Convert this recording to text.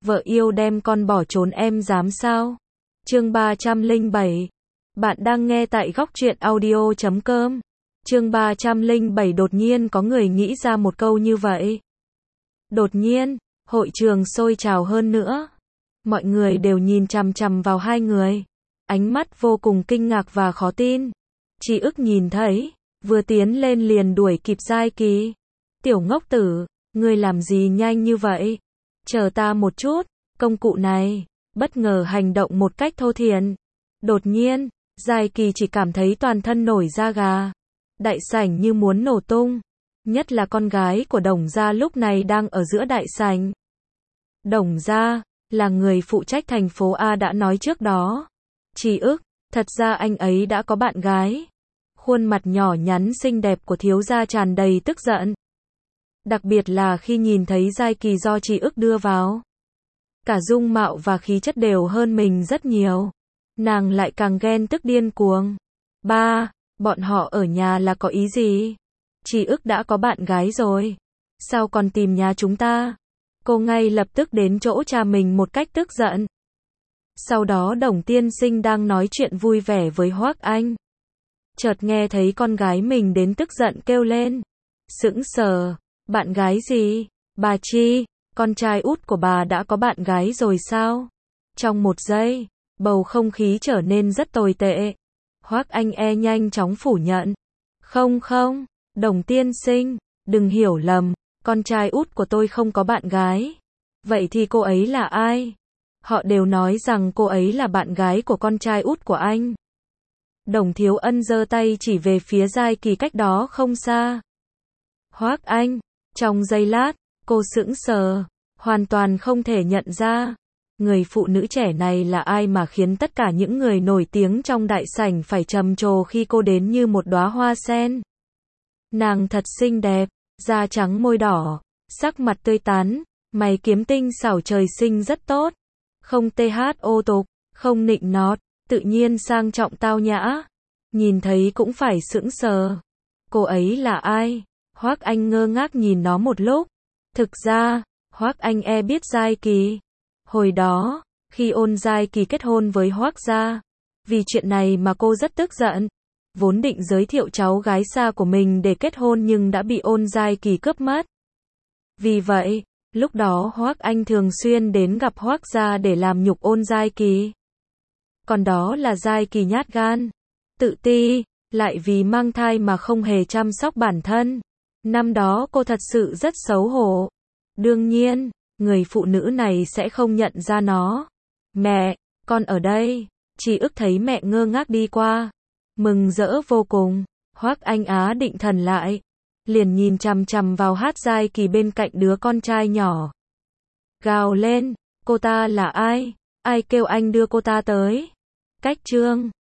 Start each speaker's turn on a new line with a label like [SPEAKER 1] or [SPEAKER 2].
[SPEAKER 1] vợ yêu đem con bỏ trốn em dám sao? Chương 307. Bạn đang nghe tại góc truyện audio.com. Chương 307 đột nhiên có người nghĩ ra một câu như vậy. Đột nhiên, hội trường sôi trào hơn nữa. Mọi người đều nhìn chằm chằm vào hai người. Ánh mắt vô cùng kinh ngạc và khó tin. Chị ức nhìn thấy, vừa tiến lên liền đuổi kịp Giai Kỳ. Tiểu ngốc tử, ngươi làm gì nhanh như vậy? Chờ ta một chút, công cụ này, bất ngờ hành động một cách thô thiển. Đột nhiên, Giai Kỳ chỉ cảm thấy toàn thân nổi da gà. Đại sảnh như muốn nổ tung. Nhất là con gái của Đồng gia lúc này đang ở giữa đại sảnh. Đồng gia, là người phụ trách thành phố A đã nói trước đó. Chị ức, thật ra anh ấy đã có bạn gái. Khuôn mặt nhỏ nhắn xinh đẹp của thiếu gia tràn đầy tức giận. Đặc biệt là khi nhìn thấy Giai Kỳ do chị ức đưa vào. Cả dung mạo và khí chất đều hơn mình rất nhiều. Nàng lại càng ghen tức điên cuồng. Ba, bọn họ ở nhà là có ý gì? Chị ức đã có bạn gái rồi. Sao còn tìm nhà chúng ta? Cô ngay lập tức đến chỗ cha mình một cách tức giận. Sau đó Đồng tiên sinh đang nói chuyện vui vẻ với Hoắc Anh. Chợt nghe thấy con gái mình đến tức giận kêu lên. Sững sờ, bạn gái gì? Bà Chi, con trai út của bà đã có bạn gái rồi sao? Trong một giây, bầu không khí trở nên rất tồi tệ. Hoắc Anh nhanh chóng phủ nhận. Không, Đồng tiên sinh, đừng hiểu lầm, con trai út của tôi không có bạn gái. Vậy thì cô ấy là ai? Họ đều nói rằng cô ấy là bạn gái của con trai út của anh. Đồng Thiếu Ân giơ tay chỉ về phía Giai Kỳ cách đó không xa. Hoắc Anh, trong giây lát, cô sững sờ, hoàn toàn không thể nhận ra. Người phụ nữ trẻ này là ai mà khiến tất cả những người nổi tiếng trong đại sảnh phải trầm trồ khi cô đến như một đóa hoa sen. Nàng thật xinh đẹp, da trắng môi đỏ, sắc mặt tươi tắn, mày kiếm tinh xảo trời sinh rất tốt. Không thô tục, không nịnh nọt, tự nhiên sang trọng tao nhã. Nhìn thấy cũng phải sững sờ. Cô ấy là ai? Hoắc Anh ngơ ngác nhìn nó một lúc. Thực ra, Hoắc Anh biết Giai Kỳ. Hồi đó, khi Ôn Giai Kỳ kết hôn với Hoắc gia, vì chuyện này mà cô rất tức giận. Vốn định giới thiệu cháu gái xa của mình để kết hôn nhưng đã bị Ôn Giai Kỳ cướp mất. Vì vậy, lúc đó Hoắc Anh thường xuyên đến gặp Hoắc gia để làm nhục Ôn Giai Kỳ. Còn đó là Giai Kỳ nhát gan, tự ti, lại vì mang thai mà không hề chăm sóc bản thân. Năm đó cô thật sự rất xấu hổ. Đương nhiên, người phụ nữ này sẽ không nhận ra nó. Mẹ, con ở đây. Chị ức thấy mẹ ngơ ngác đi qua. Mừng rỡ vô cùng. Hoắc Anh định thần lại. Liền nhìn chằm chằm vào Giai Kỳ bên cạnh đứa con trai nhỏ. Gào lên, cô ta là ai? Ai kêu anh đưa cô ta tới? Cách chương